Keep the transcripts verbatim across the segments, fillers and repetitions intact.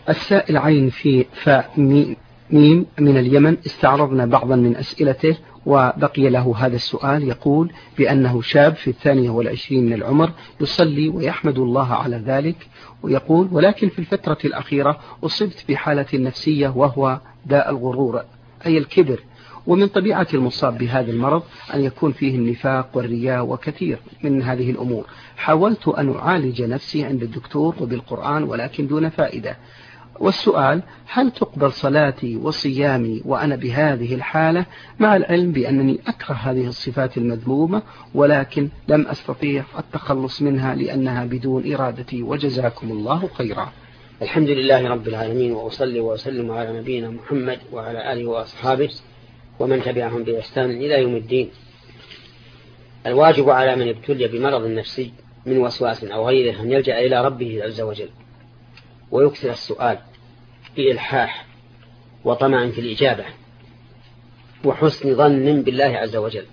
السائل عين في فاء ميم من اليمن استعرضنا بعضا من أسئلته وبقي له هذا السؤال. يقول بأنه شاب في الثانية والعشرين من العمر يصلي ويحمد الله على ذلك، ويقول ولكن في الفترة الأخيرة أصبت بحالة نفسية وهو داء الغرور أي الكبر، ومن طبيعة المصاب بهذا المرض أن يكون فيه النفاق والرياء وكثير من هذه الأمور. حاولت أن أعالج نفسي عند الدكتور وبالقرآن ولكن دون فائدة. والسؤال هل تقبل صلاتي وصيامي وأنا بهذه الحالة، مع العلم بأنني أكره هذه الصفات المذمومة ولكن لم أستطيع التخلص منها لأنها بدون إرادتي، وجزاكم الله خيرا. الحمد لله رب العالمين، وأصلي وأسلم على نبينا محمد وعلى آله وأصحابه ومن تبعهم بإحسان إلى يوم الدين. الواجب على من ابتلي بمرض نفسي من وسواس أو غيره أن يلجأ إلى ربه عز وجل ويكثر السؤال بإلحاح وطمع في الإجابة وحسن ظن بالله عز وجل.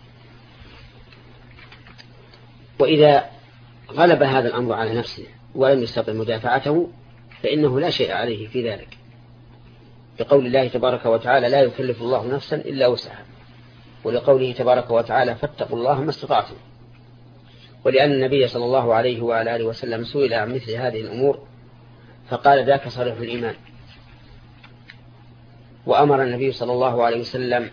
وإذا غلب هذا الأمر على نفسه ولم يستطع مدافعته فإنه لا شيء عليه في ذلك، لقول الله تبارك وتعالى لا يكلف الله نفسا إلا وسعها، ولقوله تبارك وتعالى فاتقوا الله ما استطعتم، ولأن النبي صلى الله عليه وعلى آله وسلم سئل عن مثل هذه الأمور فقال ذاك صريح الإيمان. وأمر النبي صلى الله عليه وسلم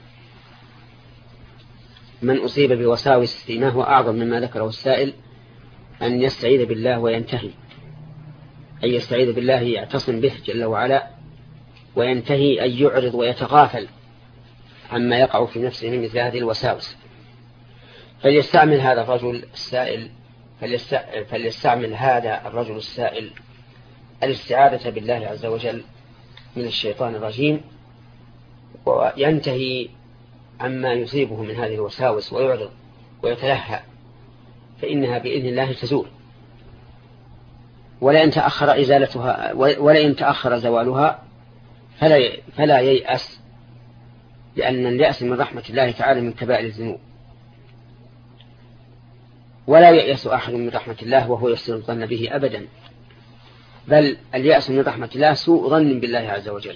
من أصيب بوساوس فيما هو أعظم مما ذكره السائل أن يستعيذ بالله وينتهي، أن يستعيذ بالله يعتصم به جل وعلا، وينتهي أن يعرض ويتغافل عما يقع في نفسه من مثل هذه الوساوس. فليستعمل هذا الرجل السائل فليستعمل هذا الرجل السائل الاستعاذة بالله عز وجل من الشيطان الرجيم، وينتهي عما يصيبه من هذه الوساوس ويعرض ويتلهى، فإنها بإذن الله تزول. ولئن تأخر إزالتها ولئن تأخر زوالها فلا فلا ييأس، لأن اليأس من رحمة الله تعالى من كبائر الذنوب، ولا ييأس أحد من رحمة الله وهو يحسن الظن به أبدا، بل اليأس من رحمة الله سوء ظن بالله عز وجل.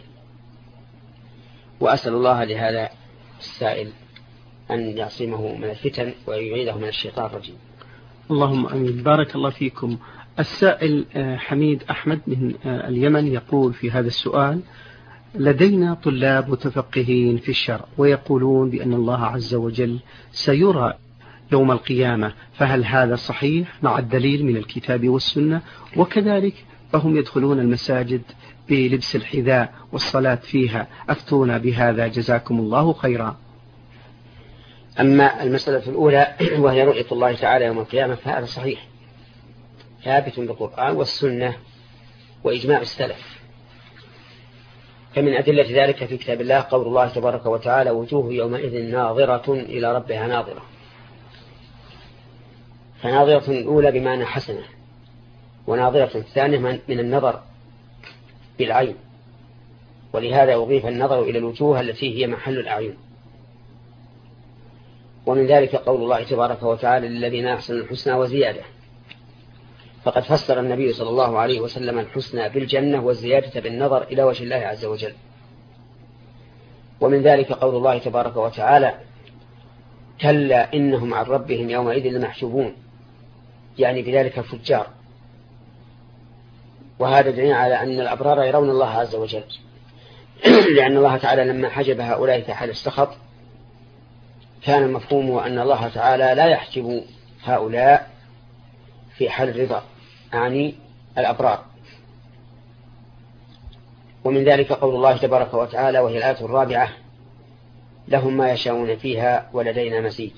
وأسأل الله لهذا السائل أن يعصمه من الفتن ويعيده من الشيطان الرجيم. اللهم أمين. بارك الله فيكم. السائل حميد أحمد من اليمن يقول في هذا السؤال لدينا طلاب متفقهين في الشرع ويقولون بأن الله عز وجل سيرى يوم القيامة، فهل هذا صحيح مع الدليل من الكتاب والسنة؟ وكذلك فهم يدخلون المساجد بلبس الحذاء والصلاة فيها، أفتونا بهذا جزاكم الله خيرا. أما المسألة الأولى وهي رؤية الله تعالى يوم القيامة فهذا صحيح ثابت بالقرآن والسنة وإجماع السلف. فمن أدلة ذلك في كتاب الله قول الله تبارك وتعالى وجوه يومئذ ناظرة إلى ربها ناظرة، فناظرة الأولى بمعنى حسنة، وناظرة الثانية من النظر بالعين، ولهذا أضيف النظر إلى الوجوه التي هي محل الأعين. ومن ذلك قول الله تبارك وتعالى للذين أحسنوا الحسنى وزيادة، فقد فسر النبي صلى الله عليه وسلم الحسنى بالجنة والزيادة بالنظر إلى وجه الله عز وجل. ومن ذلك قول الله تبارك وتعالى كلا إنهم عن ربهم يومئذ لمحجوبون، يعني بذلك الفجار. وهذا دليل على أن الأبرار يرون الله عز وجل، لأن الله تعالى لما حجب هؤلاء في حال السخط كان المفهوم أن الله تعالى لا يحجب هؤلاء في حال الرضا، يعني الأبرار. ومن ذلك قول الله تبارك وتعالى وهي الآية الرابعة لهم ما يشاءون فيها ولدينا مزيد.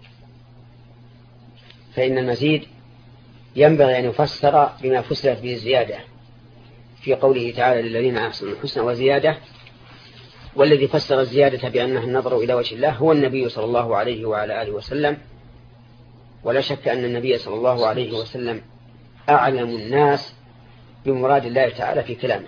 فإن المزيد ينبغي أن يفسر بما فسرت به الزيادة في قوله تعالى للذين أحسنوا الحسنى وزيادة، والذي فسر الزيادة بأنها النظر إلى وجه الله هو النبي صلى الله عليه وعلى آله وسلم. ولا شك أن النبي صلى الله عليه وسلم أعلم الناس بمراد الله تعالى في كلامه.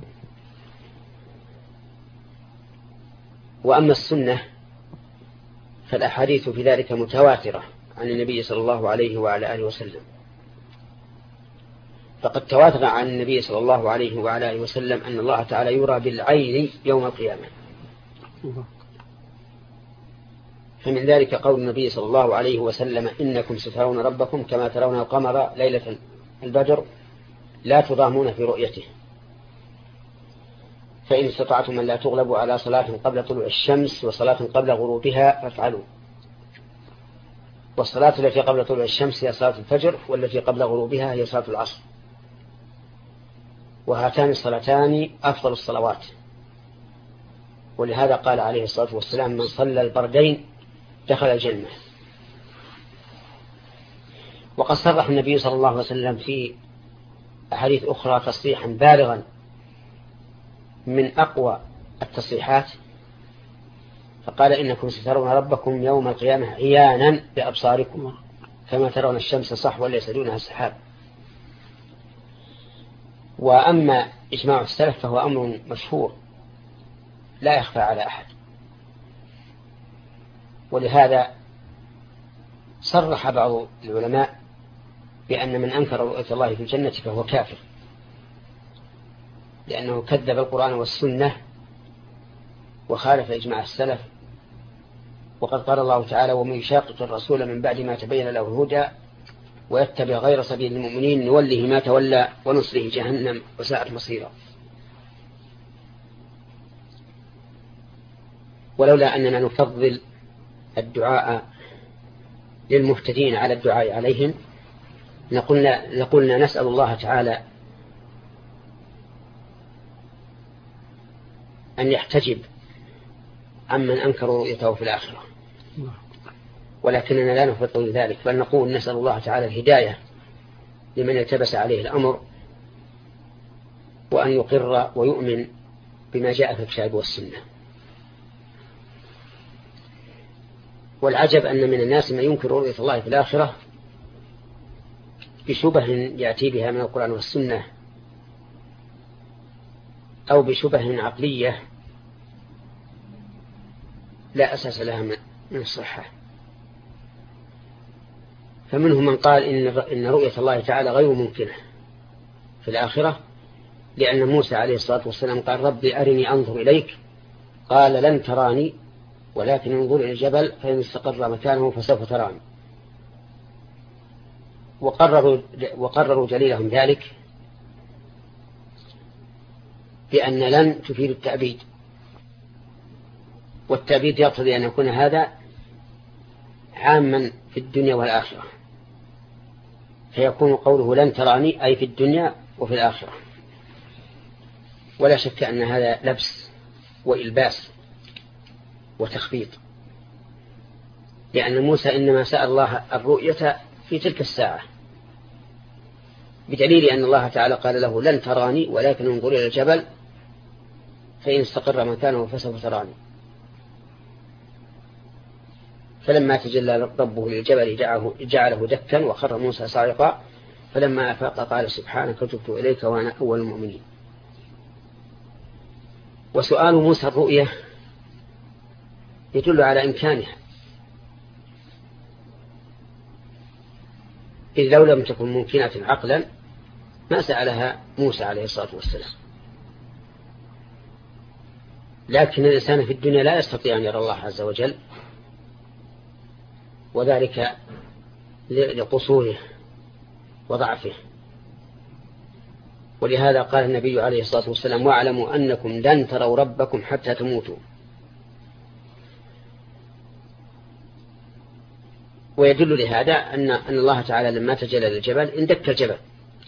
وأما السنة فالأحاديث في ذلك متواترة عن النبي صلى الله عليه وعلى آله وسلم، فقد تواتر عن النبي صلى الله عليه وعلى آله وسلم أن الله تعالى يرى بالعين يوم القيامة. فمن ذلك قول النبي صلى الله عليه وسلم إنكم سترون ربكم كما ترون القمر ليلة البدر لا تضامون في رؤيته، فإن استطعتم أن لا تغلبوا على صلاة قبل طلوع الشمس وصلاة قبل غروبها فافعلوا. والصلاة التي قبل طلوع الشمس هي صلاة الفجر، والتي قبل غروبها هي صلاة العصر، وهاتان الصلاتان أفضل الصلوات. ولهذا قال عليه الصلاة والسلام من صلى البردين دخل الجنة. وقد صرح النبي صلى الله عليه وسلم في أحاديث أخرى تصريحا بالغا من أقوى التصريحات، فقال إنكم سترون ربكم يوم القيامة عيانا بأبصاركم كما ترون الشمس صحوا ليس دونها سحاب. وأما إجماع السلف فهو أمر مشهور لا يخفى على أحد، ولهذا صرح بعض العلماء بأن من أنكر رؤية الله في الجنة فهو كافر، لأنه كذب القرآن والسنة وخالف إجماع السلف. وقد قال الله تعالى ومن يشاقق الرسول من بعد ما تبين له الهدى ويتبع غير سبيل المؤمنين نوله ما تولى ونصله جهنم وساءت مصيرا. ولولا أننا نفضل الدعاء للمهتدين على الدعاء عليهم لقلنا, لقلنا نسأل الله تعالى أن يحتجب عمن أنكروا رؤيته في الآخرة، ولكننا لا نفضل ذلك، بل نقول نسأل الله تعالى الهداية لمن يلتبس عليه الأمر، وأن يقر ويؤمن بما جاء في الكتاب والسنة. والعجب أن من الناس من ينكر رؤية الله في الآخرة بشبه يأتي بها من القرآن والسنة أو بشبه عقلية لا أساس لها من الصحة. فمنهم من قال إن رؤية الله تعالى غير ممكنة في الآخرة، لأن موسى عليه الصلاة والسلام قال ربي أرني أنظر إليك، قال لن تراني ولكن انظر إلى الجبل فإن استقر مكانه فسوف تراني. وقرروا, وقرروا دليلهم ذلك بأن لن تفيد التأبيد، والتأبيد يقتضي أن يكون هذا عاما في الدنيا والآخرة، فيكون قوله لن تراني أي في الدنيا وفي الآخرة. ولا شك أن هذا لبس وإلباس وتخفيض، لأن موسى إنما سأل الله الرؤية في تلك الساعة، بدليل أن الله تعالى قال له لن تراني ولكن انظر إلى الجبل فإن استقر مكانه فسوف تراني. فلما تجلى ربه للجبل جعله دكا وخر موسى صاعقا فلما أفاق قال سبحانك تبت إليك وأنا أول المؤمنين. وسؤال موسى الرؤية يدل على إمكانها، إذ لو لم تكن ممكنة عقلا ما سألها موسى عليه الصلاة والسلام. لكن الإنسان في الدنيا لا يستطيع أن يرى الله عز وجل، وذلك لقصوره وضعفه. ولهذا قال النبي عليه الصلاة والسلام واعلموا أنكم لن تروا ربكم حتى تموتوا. ويدل لهذا أن أن الله تعالى لما تجلى للجبل اندك الجبل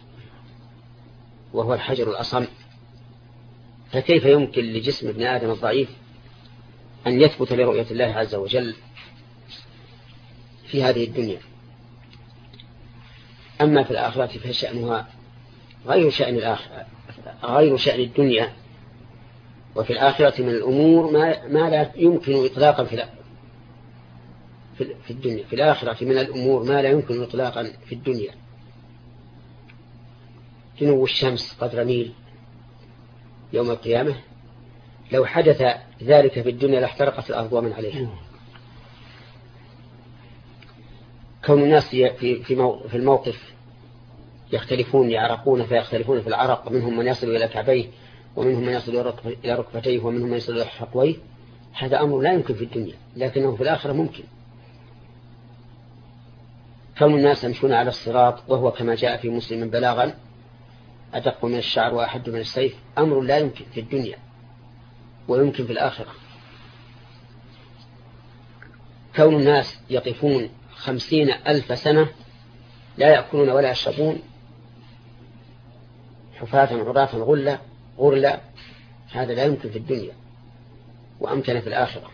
وهو الحجر الأصم، فكيف يمكن لجسم ابن آدم الضعيف أن يثبت لرؤية الله عز وجل في هذه الدنيا؟ أما في الآخرة فشأنها غير شأن الآخرة غير شأن الدنيا. وفي الآخرة من الأمور ما, ما لا يمكن إطلاقا في في الدنيا. في الآخرة من الأمور ما لا يمكن إطلاقا في الدنيا، جنو الشمس قدر ميل يوم القيامة، لو حدث ذلك في الدنيا لاحترقت الأرض ومن عليها. كون الناس في في الموقف يختلفون يعرقون فيختلفون في العرق، منهم من يصل إلى كعبيه ومنهم من يصل إلى ركبتيه ومنهم من يصل إلى حقويه. هذا أمر لا يمكن في الدنيا، لكنه في الآخرة ممكن. كون الناس يمشون على الصراط وهو كما جاء في مسلم بلاغا أدق من الشعر وأحد من السيف، أمر لا يمكن في الدنيا ويمكن في الآخرة. كون الناس يقفون خمسين ألف سنة لا يأكلون ولا يشربون حفاة عراة غرلا غرلا، هذا لا يمكن في الدنيا وأمكن في الآخرة.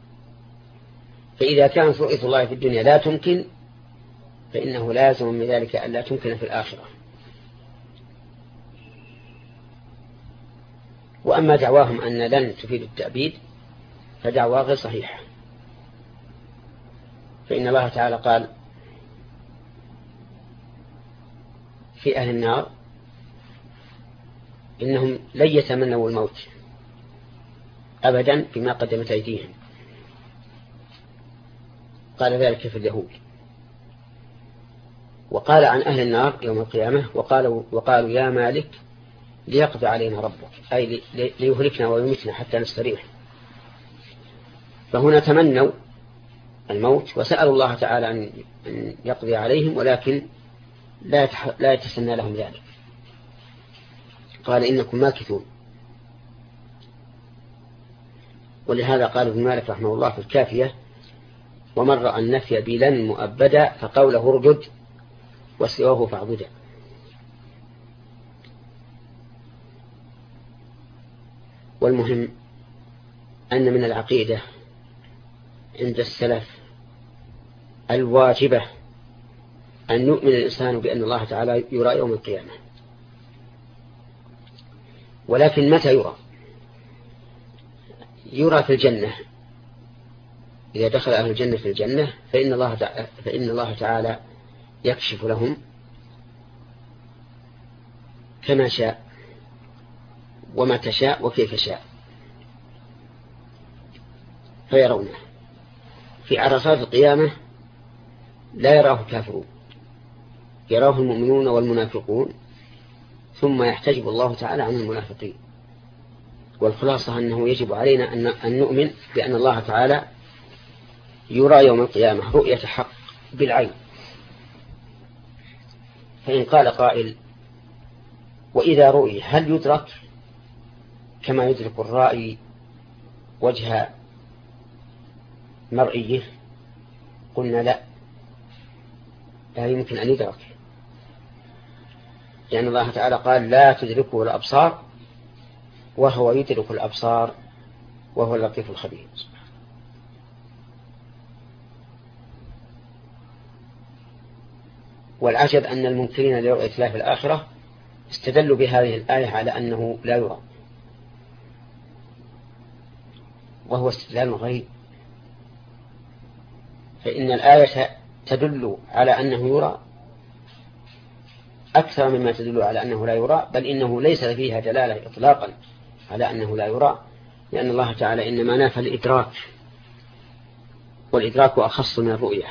فإذا كانت رؤية الله في الدنيا لا تمكن، فإنه لازم من ذلك أن لا تمكن في الآخرة. وأما دعواهم أن لن تفيد التأبيد فدعوى غير صحيحة، فإن الله تعالى قال في أهل النار إنهم لن يتمنوا الموت أبدا بما قدمت أيديهم، قال ذلك في اليهود. وقال عن أهل النار يوم القيامة وقالوا, وقالوا يا مالك ليقضي علينا ربك، أي ليهلكنا ويمتنا حتى نستريح. فهنا تمنوا الموت وسألوا الله تعالى أن يقضي عليهم، ولكن لا لا يتسنى لهم ذلك، قال إنكم ماكثون. ولهذا قال ابن مالك رحمه الله في الكافية ومن رأى النفي بلن مؤبدا فقوله ارجد وسواه فاعبدا. والمهم أن من العقيدة عند السلف الواجبة أن يؤمن الإنسان بأن الله تعالى يرى يوم القيامة. ولكن متى يرى؟ يرى في الجنة، إذا دخل أهل الجنة في الجنة فإن الله تعالى, فإن الله تعالى يكشف لهم كما شاء ومتى شاء وكيف شاء فيرونه. في عرصات القيامة لا يراه الكافرون، يراه المؤمنون والمنافقون، ثم يحتجب الله تعالى عن المنافقين. والخلاصة أنه يجب علينا أن نؤمن بأن الله تعالى يرى يوم القيامة رؤية حق بالعين. فإن قال قائل وإذا رؤي هل يدرك كما يدرك الرائي وجه مرئيه؟ قلنا لا، لا يمكن أن يدرك، لأن الله تعالى قال لا تدركه الأبصار وهو يدرك الأبصار وهو اللطيف الخبير. والعجب أن المنكرين لرؤية الله في الآخرة استدلوا بهذه الآية على أنه لا يرى، وهو استدلال غريب. فإن الآية تدل على أنه يرى أكثر مما تدل على أنه لا يرى، بل إنه ليس فيها دلالة إطلاقا على أنه لا يرى، لأن الله تعالى إنما نافى الإدراك، والإدراك أخص من الرؤية.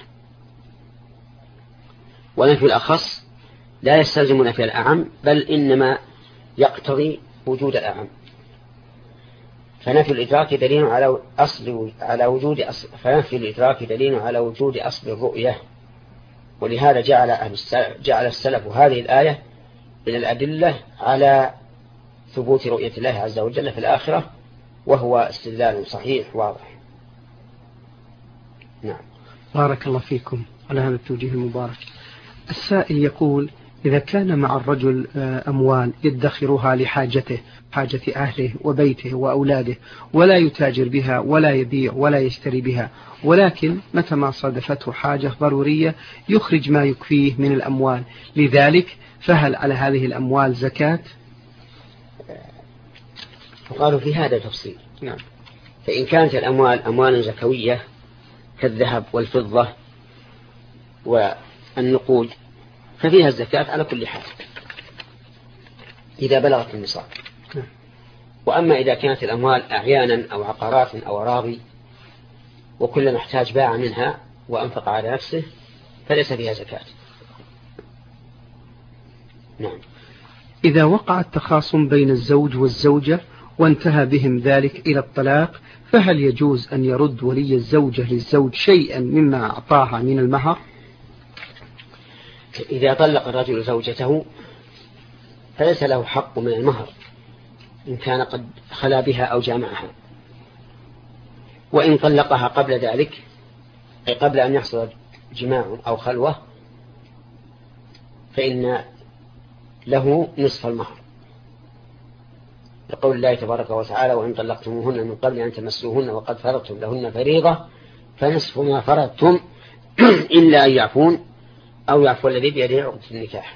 ونفي الأخص لا يستلزم نفي الأعم، بل إنما يقتضي وجود الأعم. فنفي الإدراك دليل على أصل على وجود أصل فنفي الإدراك دليل على وجود أصل الرؤية. ولهذا جعل أهل السلف جعل السلف هذه الآية من الأدلة على ثبوت رؤية الله عز وجل في الآخرة، وهو استدلال صحيح واضح. نعم. بارك الله فيكم على هذا التوجيه المبارك. السائل يقول إذا كان مع الرجل أموال يدخرها لحاجته، حاجة أهله وبيته وأولاده، ولا يتاجر بها ولا يبيع ولا يشتري بها، ولكن متى ما صادفته حاجة ضرورية يخرج ما يكفيه من الأموال لذلك، فهل على هذه الأموال زكاة؟ وقالوا في هذا تفصيل. نعم. فإن كانت الأموال أموال زكوية كالذهب والفضة والنقود ففيها الزكاة على كل حال إذا بلغت النصاب. وأما إذا كانت الأموال أعيانا أو عقارات أو أراضي وكل محتاج باع منها وأنفق على نفسه فليس فيها زكاة. نعم. إذا وقع التخاصم بين الزوج والزوجة وانتهى بهم ذلك إلى الطلاق، فهل يجوز أن يرد ولي الزوجة للزوج شيئا مما أعطاها من المهر؟ إذا طلق الرجل زوجته فليس له حق من المهر إن كان قد خلا بها أو جامعها، وإن طلقها قبل ذلك أي قبل أن يحصل جماع أو خلوة فإن له نصف المهر، لقول الله تبارك وتعالى: وإن طلقتموهن من قبل أن تمسوهن وقد فرضتم لهن فريضة فنصف ما فرضتم إلا أن يعفون أو يعفو الذي بيده عقدة النكاح.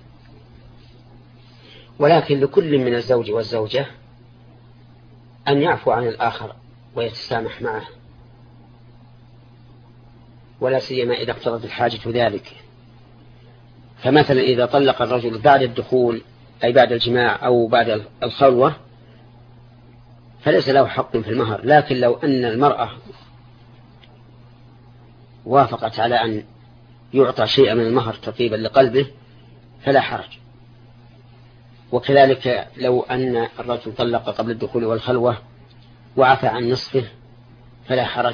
ولكن لكل من الزوج والزوجة أن يعفو عن الآخر ويتسامح معه، ولا سيما إذا اقتضت الحاجة ذلك. فمثلا إذا طلق الرجل بعد الدخول أي بعد الجماع أو بعد الخلوة فليس له حق في المهر، لكن لو أن المرأة وافقت على أن يعطى شيئا من المهر تطيبا لقلبه فلا حرج. وكذلك لو أن الرجل طلق قبل الدخول والخلوة وعفى عن نصفه فلا حرج.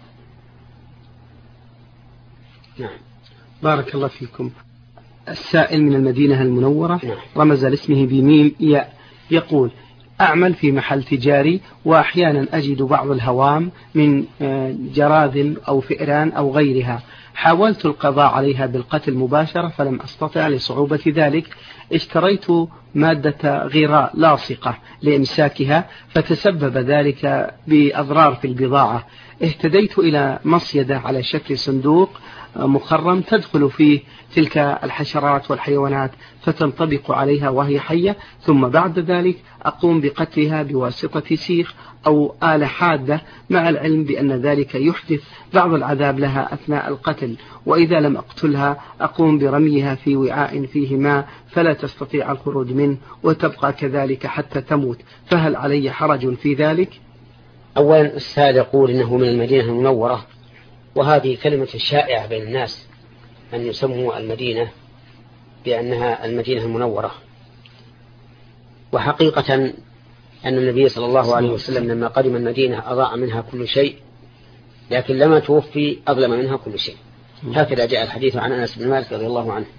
نعم. بارك الله فيكم. السائل من المدينة المنورة نعم. رمز لاسمه بميم ياء، يقول: أعمل في محل تجاري وأحيانا أجد بعض الهوام من جراذ أو فئران أو غيرها، حاولت القضاء عليها بالقتل مباشرة فلم أستطع لصعوبة ذلك، اشتريت مادة غراء لاصقة لإمساكها فتسبب ذلك بأضرار في البضاعة، اهتديت إلى مصيدة على شكل صندوق مخرم تدخل فيه تلك الحشرات والحيوانات فتنطبق عليها وهي حية، ثم بعد ذلك أقوم بقتلها بواسطة سيخ أو آلة حادة، مع العلم بأن ذلك يحدث بعض العذاب لها أثناء القتل، وإذا لم أقتلها أقوم برميها في وعاء فيه ماء فلا تستطيع الخروج منه وتبقى كذلك حتى تموت، فهل علي حرج في ذلك؟ أولا السائل يقول إنه من المدينة المنورة، وهذه كلمة شائعة بين الناس أن يسموا المدينة بأنها المدينة المنورة، وحقيقة أن النبي صلى الله عليه وسلم لما قدم المدينة أضاع منها كل شيء، لكن لما توفي أظلم منها كل شيء. هكذا جاء الحديث عن أنس بن مالك رضي الله عنه.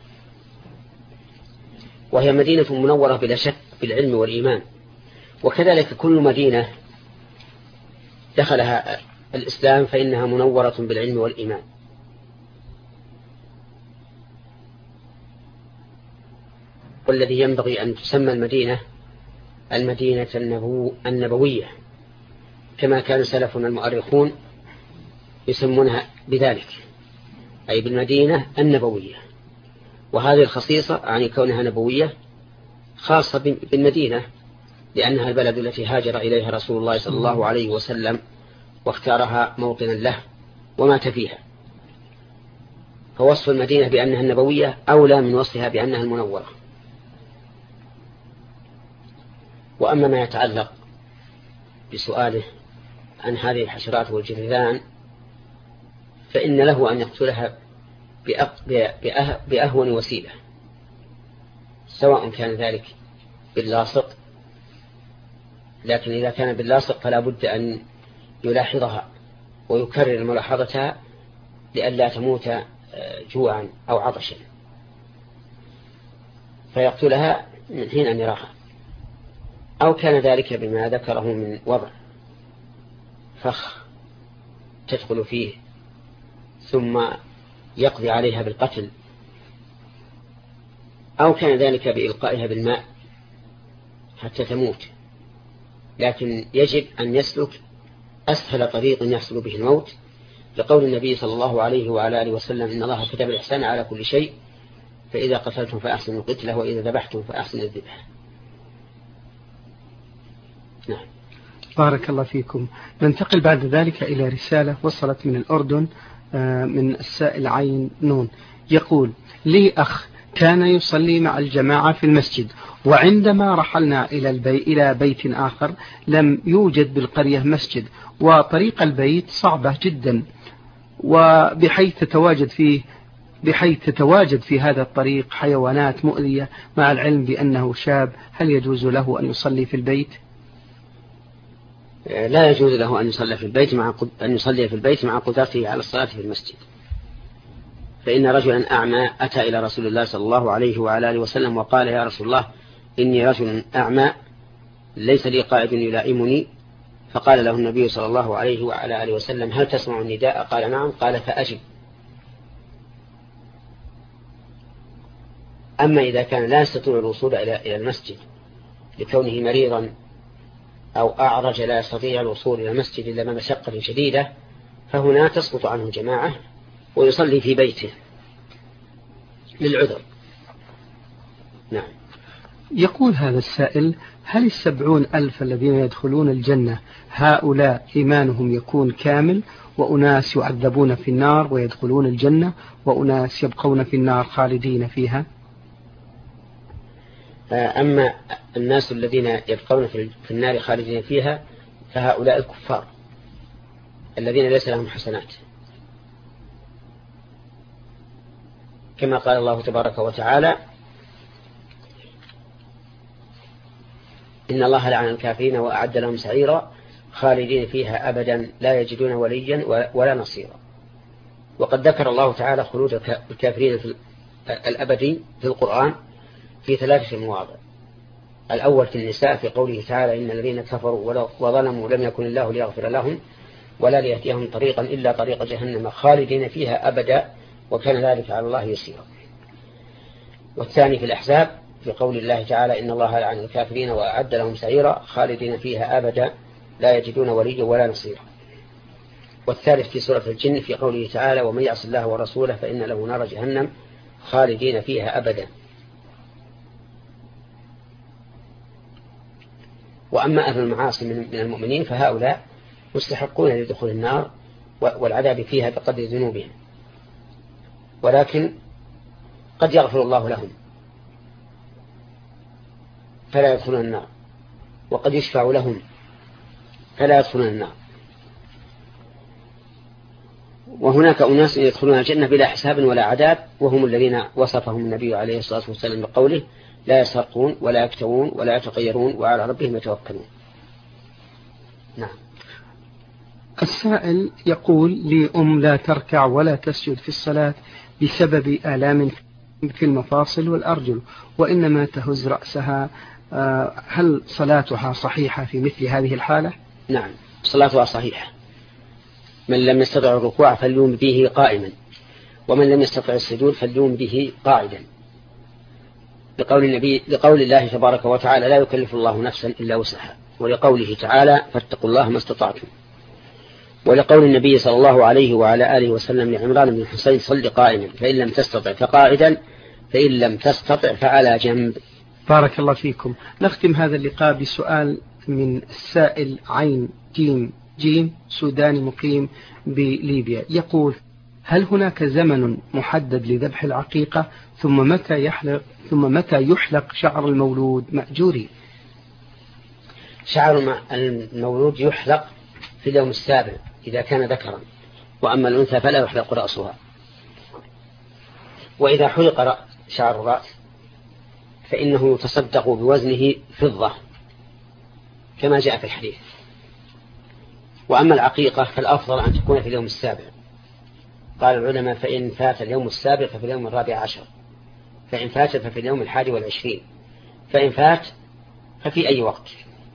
وهي مدينة منورة بلا شك بالعلم والإيمان، وكذلك كل مدينة دخلها الإسلام فإنها منورة بالعلم والإيمان. والذي ينبغي أن تسمى المدينة المدينة النبو النبوية، كما كان سلفنا المؤرخون يسمونها بذلك، أي بالمدينة النبوية. وهذه الخصيصة عن كونها نبوية خاصة بالمدينة، لأنها البلد التي هاجر إليها رسول الله صلى الله عليه وسلم واختارها موطنا له ومات فيها، فوصف المدينة بأنها النبوية أولى من وصفها بأنها المنورة. وأما ما يتعلق بسؤاله عن هذه الحشرات والجرذان فإن له أن يقتلها بأهون وسيلة، سواء كان ذلك باللاصق، لكن إذا كان باللاصق فلا بد أن يلاحظها ويكرر ملاحظتها لئلا تموت جوعا أو عطشا، فيقتلها من حين أن يراها. أو كان ذلك بما ذكره من وضع فخ تدخل فيه ثم يقضي عليها بالقتل، أو كان ذلك بإلقائها بالماء حتى تموت، لكن يجب أن يسلك أسهل طريق يحصل به الموت، لقول النبي صلى الله عليه وعلى آله وسلم: إن الله كتب الإحسان على كل شيء، فإذا قتلتم فأحسنوا القتلة وإذا ذبحتم فأحسنوا الذبح. نعم. بارك الله فيكم. ننتقل بعد ذلك إلى رسالة وصلت من الأردن من السائل عين نون، يقول: لي أخ كان يصلي مع الجماعة في المسجد، وعندما رحلنا إلى البي... إلى بيت آخر لم يوجد بالقرية مسجد، وطريق البيت صعبة جدا وبحيث تتواجد فيه بحيث تتواجد في هذا الطريق حيوانات مؤذية مع العلم بأنه شاب، هل يجوز له أن يصلي في البيت؟ لا يجوز له أن يصلي في البيت مع أن يصلي في البيت مع قدرته على الصلاة في المسجد. فإن رجلا أعمى أتى إلى رسول الله صلى الله عليه وعلى آله وسلم وقال: يا رسول الله، إني رجل أعمى ليس لي قائد يلائمني. فقال له النبي صلى الله عليه وعلى آله وسلم: هل تسمع النداء؟ قال: نعم. قال: فأجب. أما إذا كان لا يستطيع الوصول إلى المسجد لكونه مريضا أو أعرج لا يستطيع الوصول إلى المسجد إلا بمشقة شديدة، فهنا تسقط عنه الجماعة ويصلي في بيته للعذر. نعم. يقول هذا السائل: هل السبعون ألف الذين يدخلون الجنة هؤلاء إيمانهم يكون كامل، وأناس يعذبون في النار ويدخلون الجنة، وأناس يبقون في النار خالدين فيها؟ أما الناس الذين يبقون في النار خالدين فيها فهؤلاء الكفار الذين ليس لهم حسنات، كما قال الله تبارك وتعالى: إن الله لعن الكافرين وأعد لهم سعيرا خالدين فيها أبدا لا يجدون وليا ولا نصيرا. وقد ذكر الله تعالى خلود الكافرين في الأبدي في القرآن في ثلاثة مواضع. الأول في النساء في قوله تعالى: إن الذين كفروا وظلموا لم يكن الله ليغفر لهم ولا ليهديهم طريقا إلا طريق جهنم خالدين فيها أبدا وكان ذلك على الله يسيرا. والثاني في الأحزاب في قول الله تعالى: إن الله لعن الكافرين وأعد لهم سعيرا خالدين فيها أبدا لا يجدون وليا ولا نصيرا. والثالث في سورة الجن في قوله تعالى: ومن يعص الله ورسوله فإن له نار جهنم خالدين فيها أبدا. وأما أهل المعاصي من المؤمنين فهؤلاء مستحقون لدخول النار والعذاب فيها بقدر ذنوبهم، ولكن قد يغفر الله لهم فلا يدخلون النار، وقد يشفع لهم فلا يدخلون النار. وهناك أناس يدخلون الجنة بلا حساب ولا عذاب، وهم الذين وصفهم النبي عليه الصلاة والسلام بقوله: لا يسرقون ولا يكتوون ولا يتطيرون وعلى ربهم يتوكلون. نعم. السائل يقول: لي أم لا تركع ولا تسجد في الصلاة بسبب آلام في المفاصل والأرجل وإنما تهز رأسها، هل صلاتها صحيحة في مثل هذه الحالة؟ نعم، صلاتها صحيحة. من لم يستطع الركوع فليوم به قائما، ومن لم يستطع السجود فليوم به قاعدا، لقول النبي لقول الله تبارك وتعالى: لا يكلف الله نفسا إلا وسعها، ولقوله تعالى: فاتقوا الله ما استطعتم، ولقول النبي صلى الله عليه وعلى آله وسلم لعمران بن حسين: صل قائما فإن لم تستطع فقاعدا فإن لم تستطع فعلى جنب. بارك الله فيكم. نختم هذا اللقاء بسؤال من السائل عين جيم جيم سوداني مقيم بليبيا، يقول: هل هناك زمن محدد لذبح العقيقة؟ ثم متى يحلق ثم متى يحلق شعر المولود مأجوري؟ شعر المولود يحلق في اليوم السابع إذا كان ذكرا، وأما الأنثى فلا يحلق رأسها. وإذا حلق رأس شعر الرأس فإنه يتصدق بوزنه فضة كما جاء في الحديث. وأما العقيقة فالأفضل أن تكون في اليوم السابع. قال العلماء: فإن فات اليوم السابع ففي اليوم الرابع عشر، فإن فات ففي اليوم الحادي والعشرين، فإن فات ففي أي وقت،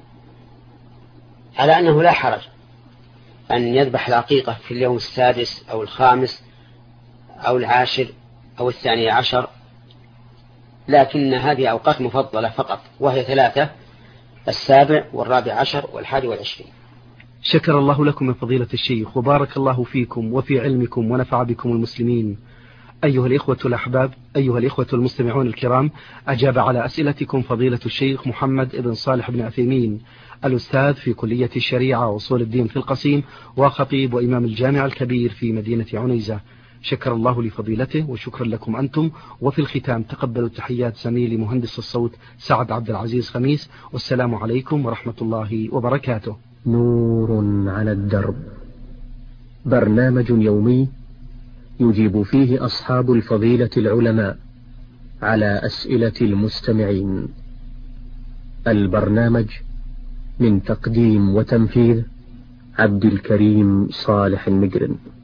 على أنه لا حرج أن يذبح العقيقة في اليوم السادس أو الخامس أو العاشر أو الثاني عشر، لكن هذه أوقات مفضلة فقط، وهي ثلاثة: السابع والرابع عشر والحادي والعشرين. شكر الله لكم من فضيلة الشيخ، وبارك الله فيكم وفي علمكم ونفع بكم المسلمين. أيها الإخوة الأحباب، أيها الإخوة المستمعون الكرام، أجاب على أسئلتكم فضيلة الشيخ محمد بن صالح بن عثيمين، الأستاذ في كلية الشريعة وأصول الدين في القصيم، وخطيب وإمام الجامع الكبير في مدينة عنيزة. شكر الله لفضيلته وشكرا لكم أنتم. وفي الختام تقبلوا تحيات زميلي مهندس الصوت سعد عبد العزيز خميس، والسلام عليكم ورحمة الله وبركاته. نور على الدرب، برنامج يومي يجيب فيه أصحاب الفضيلة العلماء على أسئلة المستمعين. البرنامج من تقديم وتنفيذ عبد الكريم صالح المجرم.